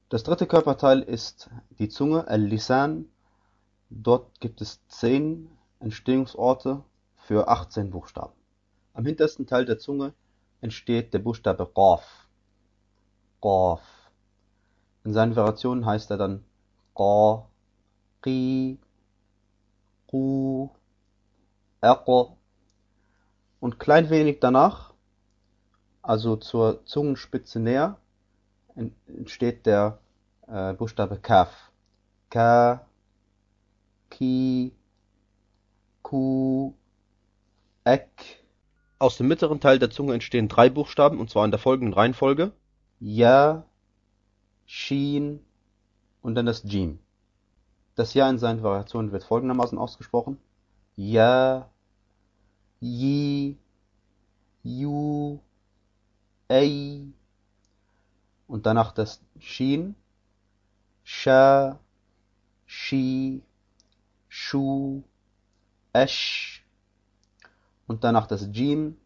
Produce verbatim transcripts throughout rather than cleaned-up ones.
Das dritte Körperteil ist die Zunge, al-Lisan. Dort gibt es zehn Entstehungsorte für achtzehn Buchstaben. Am hintersten Teil der Zunge entsteht der Buchstabe Qaf. Qaf. In seinen Variationen heißt er dann Qa, Qi, Qu, Aq. Und klein wenig danach, also zur Zungenspitze näher, entsteht der äh, Buchstabe Kaf. Ka, Ki, Ku, Ek. Aus dem mittleren Teil der Zunge entstehen drei Buchstaben, und zwar in der folgenden Reihenfolge: Ja, Shin und dann das Jim. Das Ja in seinen Variationen wird folgendermaßen ausgesprochen: Ja, Yi, Yu, Ei. Und danach das Shin: Sha, Shi, Shu, Esh. Und danach das Jim: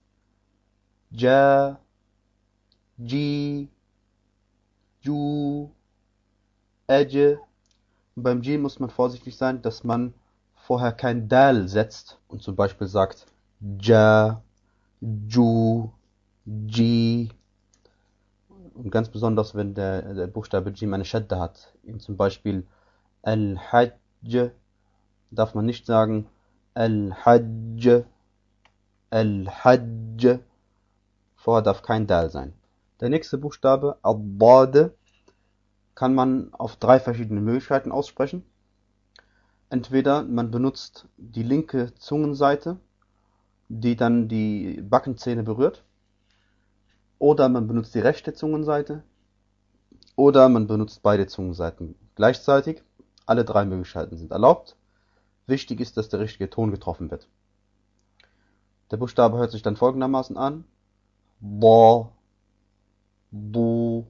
Ja, Ji, Ju, Eje. Und beim Jim muss man vorsichtig sein, dass man vorher kein Dal setzt und zum Beispiel sagt Ja, Ju, Ji. Und ganz besonders, wenn der, der Buchstabe Jim eine Shadda hat. In zum Beispiel Al-Hajj darf man nicht sagen Al-Hajj, Al-Hajj. Vorher darf kein Dal sein. Der nächste Buchstabe, Ad-Dad, kann man auf drei verschiedene Möglichkeiten aussprechen. Entweder man benutzt die linke Zungenseite, die dann die Backenzähne berührt, oder man benutzt die rechte Zungenseite, oder man benutzt beide Zungenseiten gleichzeitig. Alle drei Möglichkeiten sind erlaubt. Wichtig ist, dass der richtige Ton getroffen wird. Der Buchstabe hört sich dann folgendermaßen an: Ba, Bu,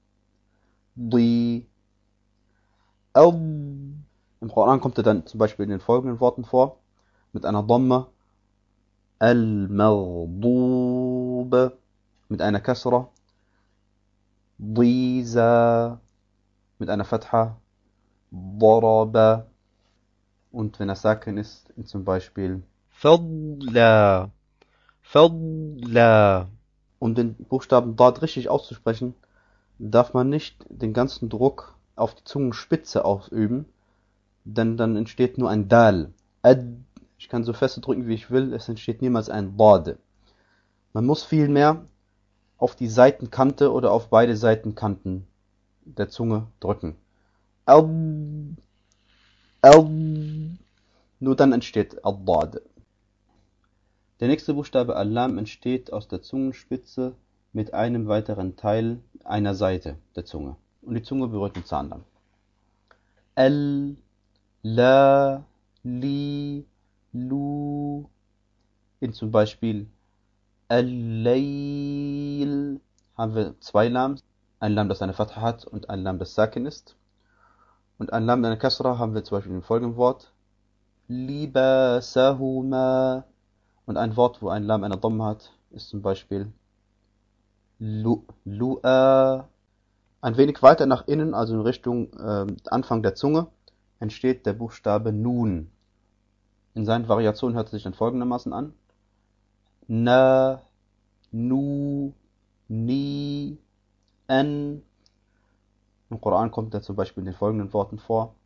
Di, Al. Im Koran kommt er dann zum Beispiel in den folgenden Worten vor, mit einer Dhamma: Al-Maghdub, mit einer Kasra, Diza, mit einer Fatha, Daraba. Und wenn er Sakin ist, zum Beispiel Fadla, Fadla. Um den Buchstaben Dad richtig auszusprechen, darf man nicht den ganzen Druck auf die Zungenspitze ausüben, denn dann entsteht nur ein Dal. Ad. Ich kann so fest drücken, wie ich will, es entsteht niemals ein Dad. Man muss vielmehr auf die Seitenkante oder auf beide Seitenkanten der Zunge drücken. Ad, Ad. Nur dann entsteht Ad-Dad. Der nächste Buchstabe Al-Lam entsteht aus der Zungenspitze mit einem weiteren Teil einer Seite der Zunge. Und die Zunge berührt den Zahn dann. Al, La, Li, Lu. In zum Beispiel Al-Layl haben wir zwei Lams. Ein Lam, das eine Fatha hat, und ein Lam, das Sakin ist. Und ein Lam, das eine Kasra, haben wir zum Beispiel im folgenden Wort Libasahuma. Und ein Wort, wo ein Lam eine Dhamma hat, ist zum Beispiel Lu'a. Ein wenig weiter nach innen, also in Richtung äh, Anfang der Zunge, entsteht der Buchstabe Nun. In seinen Variationen hört es sich dann folgendermaßen an: Na, Nu, Ni, An. Im Koran kommt er zum Beispiel in den folgenden Worten vor: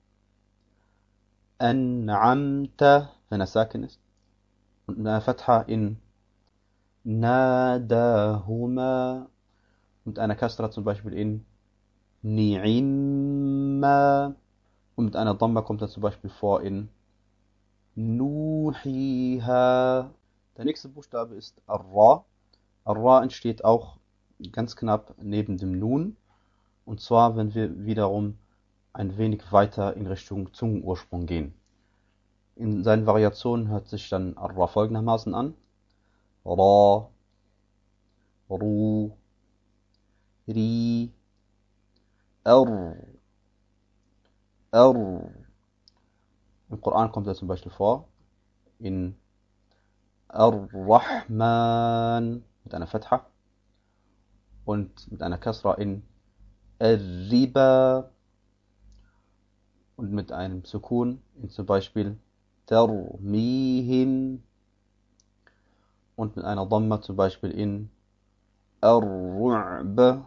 An'amta, wenn er Sakin ist, und eine Fatha in Nadahuma, und eine Kasra zum Beispiel in Ni'imma, und mit einer Dhamma kommt er zum Beispiel vor in Nuhiha. Der nächste Buchstabe ist Ar-Ra. Ar-Ra entsteht auch ganz knapp neben dem Nun, und zwar, wenn wir wiederum ein wenig weiter in Richtung Zungenursprung gehen. In seinen Variationen hört sich dann Ar-Ra folgendermaßen an: Ra, Ru, Ri, Ar, Ar. Im Koran kommt er zum Beispiel vor in Ar-Rahman mit einer Fatha und mit einer Kasra in Riba und mit einem Sukun in zum Beispiel Tarmihim und mit einer Dhamma zum Beispiel in Ar-Ru'b,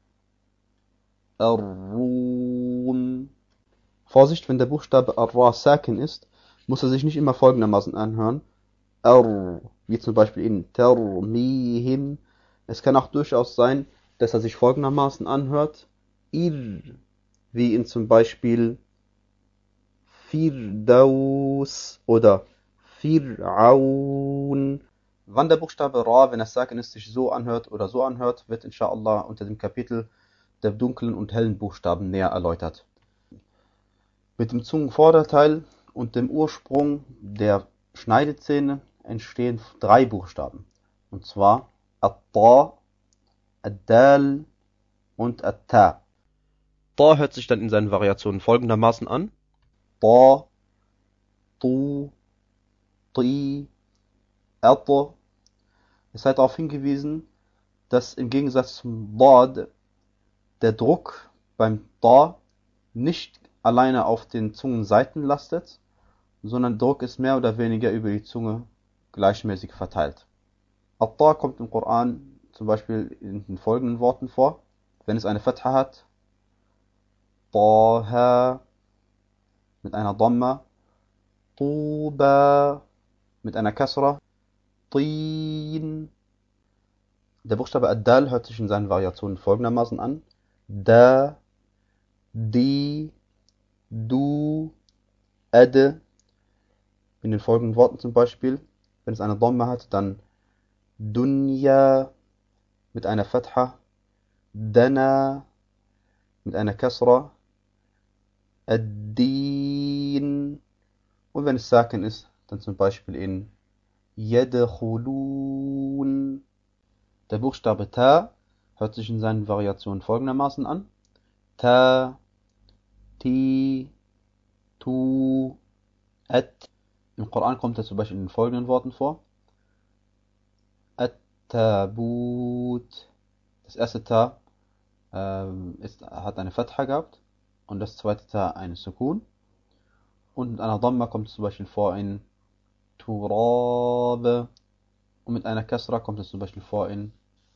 Ar-Rum. Vorsicht, wenn der Buchstabe Ar-Ra Sakin ist, muss er sich nicht immer folgendermaßen anhören. Ar, wie zum Beispiel in Tarmihim. Es kann auch durchaus sein, dass er sich folgendermaßen anhört. Ir, wie in zum Beispiel Firdaus oder Fir'aun. Wann der Buchstabe Ra, wenn er Sakin ist, sich so anhört oder so anhört, wird inshallah unter dem Kapitel der dunklen und hellen Buchstaben näher erläutert. Mit dem Zungenvorderteil und dem Ursprung der Schneidezähne entstehen drei Buchstaben. Und zwar At-Ta, Ad-Dal und At-Ta. Ta hört sich dann in seinen Variationen folgendermaßen an. Ta, Tu, Ti, At. Es sei darauf hingewiesen, dass im Gegensatz zum Dad der Druck beim Ta nicht alleine auf den Zungenseiten lastet, sondern Druck ist mehr oder weniger über die Zunge gleichmäßig verteilt. At-Ta kommt im Koran zum Beispiel in den folgenden Worten vor. Wenn es eine Fatha hat, Taha mit einer Dhamma, Tuba mit einer Kasra, Tin. Der Buchstabe Ad-Dal hört sich in seinen Variationen folgendermaßen an. Da, Di, Du, Ad. In den folgenden Worten zum Beispiel, wenn es eine Dhamma hat, dann Dunya mit einer Fatha, Dana mit einer Kasra, Ad-Din. Und wenn es Sakin ist, dann zum Beispiel in Yadkhulun. Der Buchstabe Ta hört sich in seinen Variationen folgendermaßen an. Ta, Ti, Tu, At. Im Koran kommt er zum Beispiel in den folgenden Worten vor. At-Tabut. Das erste Ta ähm, ist, hat eine Fatha gehabt und das zweite Ta eine Sukun. Und mit einer Dhamma kommt es zum Beispiel vor in Turab. Und mit einer Kasra kommt es zum Beispiel vor in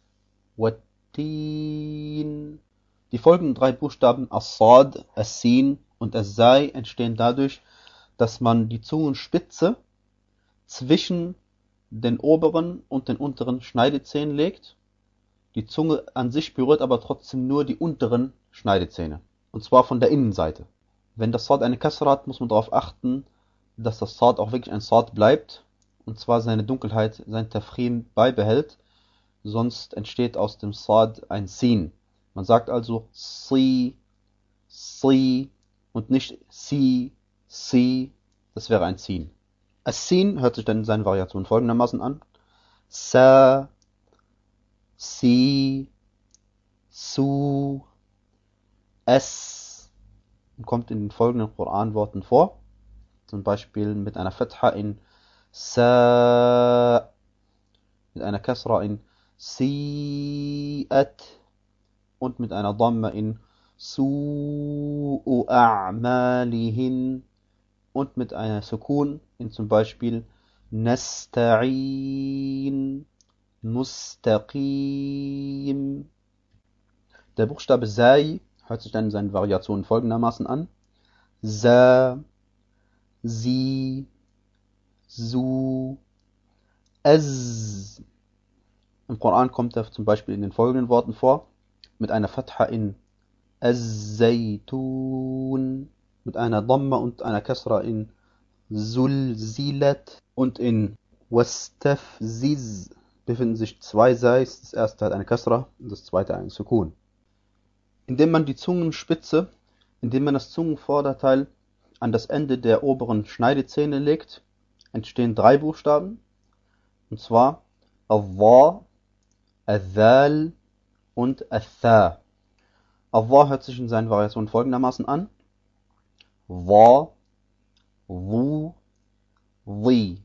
Wattin. Die folgenden drei Buchstaben As-Sad, As-Sin und As-Zai entstehen dadurch, dass man die Zungenspitze zwischen den oberen und den unteren Schneidezähnen legt. Die Zunge an sich berührt aber trotzdem nur die unteren Schneidezähne. Und zwar von der Innenseite. Wenn das Sad eine Kasra hat, muss man darauf achten, dass das Sad auch wirklich ein Sad bleibt. Und zwar seine Dunkelheit, sein Tafkhim beibehält. Sonst entsteht aus dem Sad ein Sin. Man sagt also Si, Si und nicht Si, Si. Das wäre ein Sin. As-Sin hört sich dann in seinen Variationen folgendermaßen an. Sa, Si, Su, Es und kommt in den folgenden Koranworten vor. Zum Beispiel mit einer Fatha in Sa, mit einer Kasra in Si'at und mit einer Dhamma in Su'u A'malihin und mit einer Sukun in zum Beispiel Nasta'in, Mustaqim. Der Buchstabe Sai hört sich dann in seinen Variationen folgendermaßen an. Sa, Si, Su, Az. Im Koran kommt er zum Beispiel in den folgenden Worten vor. Mit einer Fatha in Az-Zaytun, mit einer Dhamma und einer Kasra in Zulzilat und in Wastafziz befinden sich zwei Sais. Das erste hat eine Kasra und das zweite einen Sukun. Indem man die Zungenspitze, indem man das Zungenvorderteil an das Ende der oberen Schneidezähne legt, entstehen drei Buchstaben. Und zwar Al-Dha, Al-Dhal und Al-Tha. Al-Dha hört sich in seinen Variationen folgendermaßen an. Dha, Dhu, Dhi.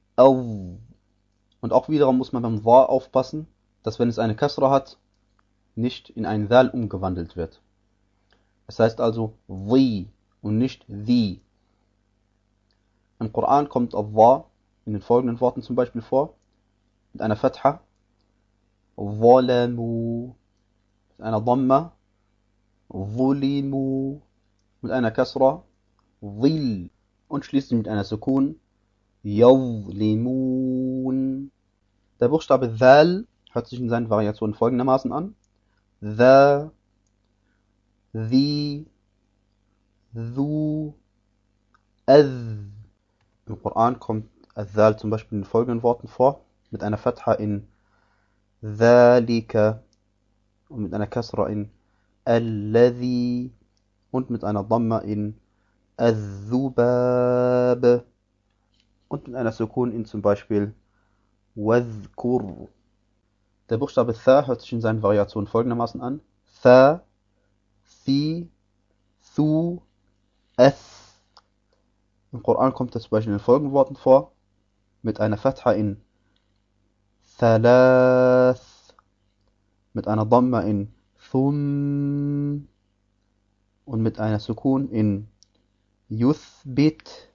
Al. Und auch wiederum muss man beim Dha aufpassen, dass wenn es eine Kasra hat, nicht in ein Dhal umgewandelt wird. Es heißt also the und nicht the. Im Koran kommt Allah in den folgenden Worten zum Beispiel vor, mit einer Fatha, ظلموا, mit einer Dhamma, ظلموا, mit einer Kasra, ظل, und schließlich mit einer Sukun, يظلمون. Der Buchstabe Dhal hört sich in seinen Variationen folgendermaßen an: The, the, thu, adh. Im Koran kommt Dhal zum Beispiel in den folgenden Worten vor, mit einer Fatha in ذلك und mit einer Kasra in الذي und mit einer Dhamma in الذباب und mit einer Sukun in zum Beispiel واذكر. Der Buchstabe Tha hört sich in seinen Variationen folgendermaßen an: Tha, Thi, Thu, Ath. Im Koran kommt er zum Beispiel in den folgenden Worten vor, mit einer Fatha in Thalath, mit einer Dhamma in Thum und mit einer Sukun in Yuthbit